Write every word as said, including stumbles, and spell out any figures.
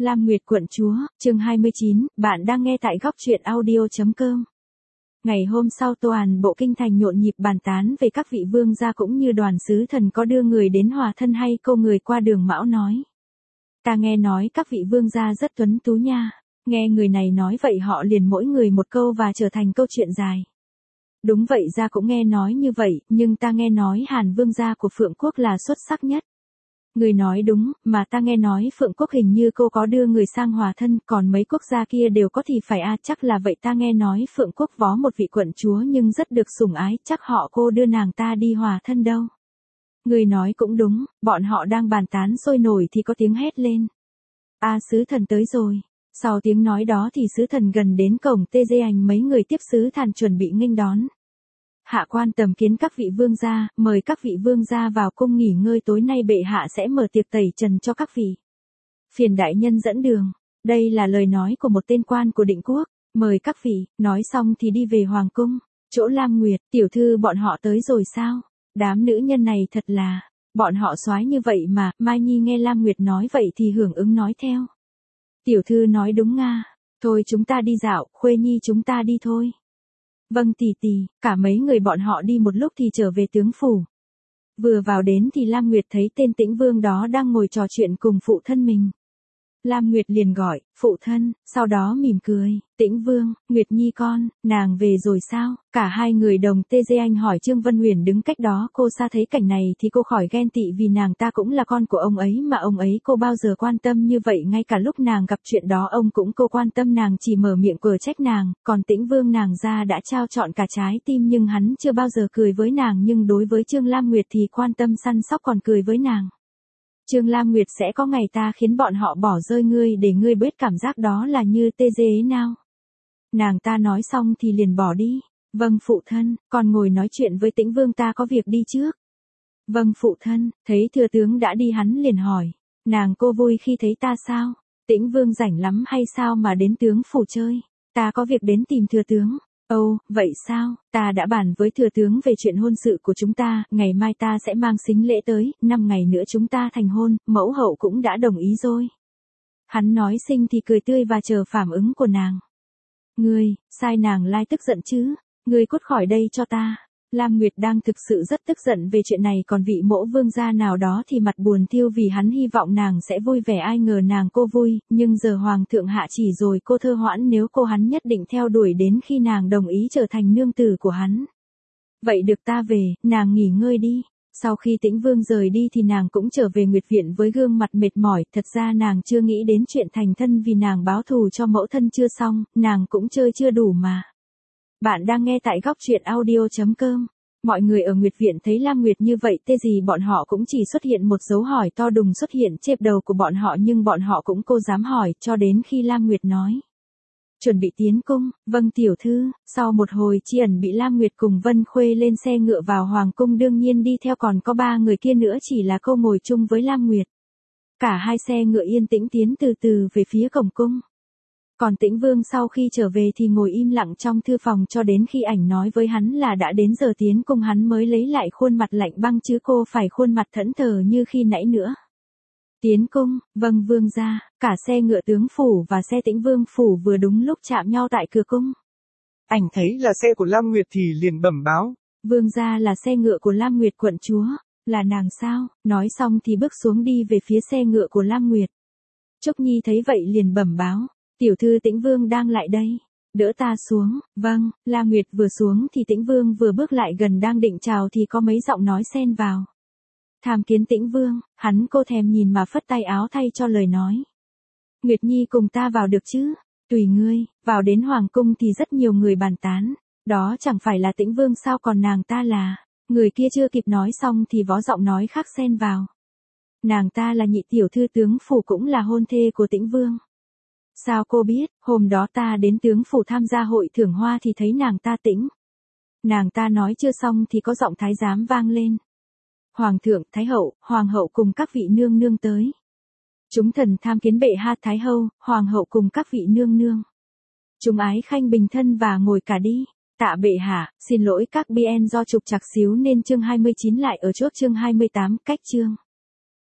Lam Nguyệt quận chúa, chương hai mươi chín, bạn đang nghe tại góc truyện audio.com. Ngày hôm sau toàn bộ kinh thành nhộn nhịp bàn tán về các vị vương gia cũng như đoàn sứ thần có đưa người đến hòa thân hay câu người qua đường Mão nói. Ta nghe nói các vị vương gia rất tuấn tú nha, nghe người này nói vậy họ liền mỗi người một câu và trở thành câu chuyện dài. Đúng vậy, gia cũng nghe nói như vậy, nhưng ta nghe nói Hàn vương gia của Phượng Quốc là xuất sắc nhất. Người nói đúng, mà ta nghe nói Phượng Quốc hình như cô có đưa người sang hòa thân, còn mấy quốc gia kia đều có thì phải a, chắc là vậy. Ta nghe nói Phượng Quốc vó một vị quận chúa nhưng rất được sủng ái, chắc họ cô đưa nàng ta đi hòa thân đâu. Người nói cũng đúng, bọn họ đang bàn tán sôi nổi thì có tiếng hét lên. A, sứ thần tới rồi. Sau tiếng nói đó thì sứ thần gần đến cổng tê dê ảnh, mấy người tiếp sứ thần chuẩn bị nghênh đón. Hạ quan tầm kiến các vị vương gia, mời các vị vương gia vào cung nghỉ ngơi, tối nay bệ hạ sẽ mở tiệc tẩy trần cho các vị. Phiền đại nhân dẫn đường. Đây là lời nói của một tên quan của Định Quốc, mời các vị. Nói xong thì đi về hoàng cung. Chỗ Lam Nguyệt, tiểu thư bọn họ tới rồi sao? Đám nữ nhân này thật là, bọn họ soái như vậy mà. Mai Nhi nghe Lam Nguyệt nói vậy thì hưởng ứng nói theo. Tiểu thư nói đúng nga, thôi chúng ta đi dạo, Khuê Nhi chúng ta đi thôi. Vâng tỷ tỷ. Cả mấy người bọn họ đi một lúc thì trở về tướng phủ. Vừa vào đến thì Lam Nguyệt thấy tên Tĩnh Vương đó đang ngồi trò chuyện cùng phụ thân mình. Lam Nguyệt liền gọi, phụ thân, sau đó mỉm cười, Tĩnh Vương, Nguyệt Nhi con, nàng về rồi sao? Cả hai người đồng tê dê anh hỏi. Trương Vân Huyền đứng cách đó cô xa thấy cảnh này thì cô khỏi ghen tị, vì nàng ta cũng là con của ông ấy mà ông ấy cô bao giờ quan tâm như vậy, ngay cả lúc nàng gặp chuyện đó ông cũng cô quan tâm nàng, chỉ mở miệng cửa trách nàng, còn Tĩnh Vương nàng ra đã trao trọn cả trái tim nhưng hắn chưa bao giờ cười với nàng, nhưng đối với Trương Lam Nguyệt thì quan tâm săn sóc còn cười với nàng. Trương Lam Nguyệt sẽ có ngày ta khiến bọn họ bỏ rơi ngươi để ngươi biết cảm giác đó là như tê dê ấy nào. Nàng ta nói xong thì liền bỏ đi. Vâng phụ thân, còn ngồi nói chuyện với Tĩnh Vương, ta có việc đi trước. Vâng phụ thân. Thấy thừa tướng đã đi hắn liền hỏi, nàng cô vui khi thấy ta sao? Tĩnh Vương rảnh lắm hay sao mà đến tướng phủ chơi? Ta có việc đến tìm thừa tướng. Ồ, vậy sao? Ta đã bàn với thừa tướng về chuyện hôn sự của chúng ta, ngày mai ta sẽ mang sính lễ tới, năm ngày nữa chúng ta thành hôn, mẫu hậu cũng đã đồng ý rồi. Hắn nói sinh thì cười tươi và chờ phản ứng của nàng. Ngươi, sai nàng lai tức giận chứ? Ngươi cút khỏi đây cho ta. Lam Nguyệt đang thực sự rất tức giận về chuyện này, còn vị mỗ vương gia nào đó thì mặt buồn thiêu vì hắn hy vọng nàng sẽ vui vẻ, ai ngờ nàng cô vui, nhưng giờ hoàng thượng hạ chỉ rồi, cô thơ hoãn, nếu cô hắn nhất định theo đuổi đến khi nàng đồng ý trở thành nương tử của hắn. Vậy được, ta về, nàng nghỉ ngơi đi. Sau khi Tĩnh Vương rời đi thì nàng cũng trở về Nguyệt viện với gương mặt mệt mỏi, thật ra nàng chưa nghĩ đến chuyện thành thân vì nàng báo thù cho mẫu thân chưa xong, nàng cũng chơi chưa đủ mà. Bạn đang nghe tại góc truyện audio.com. Mọi người ở Nguyệt viện thấy Lam Nguyệt như vậy tê gì bọn họ cũng chỉ xuất hiện một dấu hỏi to đùng xuất hiện trên đầu của bọn họ, nhưng bọn họ cũng cô dám hỏi cho đến khi Lam Nguyệt nói. Chuẩn bị tiến cung. Vâng tiểu thư. Sau một hồi chi ẩn bị Lam Nguyệt cùng Vân Khuê lên xe ngựa vào hoàng cung, đương nhiên đi theo còn có ba người kia nữa, chỉ là cô ngồi chung với Lam Nguyệt. Cả hai xe ngựa yên tĩnh tiến từ từ về phía cổng cung. Còn Tĩnh Vương sau khi trở về thì ngồi im lặng trong thư phòng cho đến khi ảnh nói với hắn là đã đến giờ tiến cung hắn mới lấy lại khuôn mặt lạnh băng, chứ cô phải khuôn mặt thẫn thờ như khi nãy nữa. Tiến cung. Vâng vương gia. Cả xe ngựa tướng phủ và xe Tĩnh Vương phủ vừa đúng lúc chạm nhau tại cửa cung. Ảnh thấy là xe của Lam Nguyệt thì liền bẩm báo. Vương gia, là xe ngựa của Lam Nguyệt quận chúa. Là nàng sao? Nói xong thì bước xuống đi về phía xe ngựa của Lam Nguyệt. Trúc Nhi thấy vậy liền bẩm báo. Tiểu thư Tĩnh Vương đang lại đây. Đỡ ta xuống. Vâng. Lam Nguyệt vừa xuống thì Tĩnh Vương vừa bước lại gần, đang định chào thì có mấy giọng nói xen vào. Tham kiến Tĩnh Vương. Hắn cô thèm nhìn mà phất tay áo thay cho lời nói. Nguyệt Nhi cùng ta vào được chứ? Tùy ngươi. Vào đến hoàng cung thì rất nhiều người bàn tán. Đó chẳng phải là Tĩnh Vương sao, còn nàng ta là... Người kia chưa kịp nói xong thì vó giọng nói khác xen vào. Nàng ta là nhị tiểu thư tướng phủ, cũng là hôn thê của Tĩnh Vương. Sao cô biết? Hôm đó ta đến tướng phủ tham gia hội thưởng hoa thì thấy nàng ta Tĩnh. Nàng ta nói chưa xong thì có giọng thái giám vang lên. Hoàng thượng, thái hậu, hoàng hậu cùng các vị nương nương tới. Chúng thần tham kiến bệ hạ. Thái hậu, hoàng hậu cùng các vị nương nương. Chúng ái khanh bình thân và ngồi cả đi. Tạ bệ hạ. Xin lỗi các bê en do trục trặc xíu nên chương hai mươi chín lại ở chốt chương hai mươi tám, cách chương.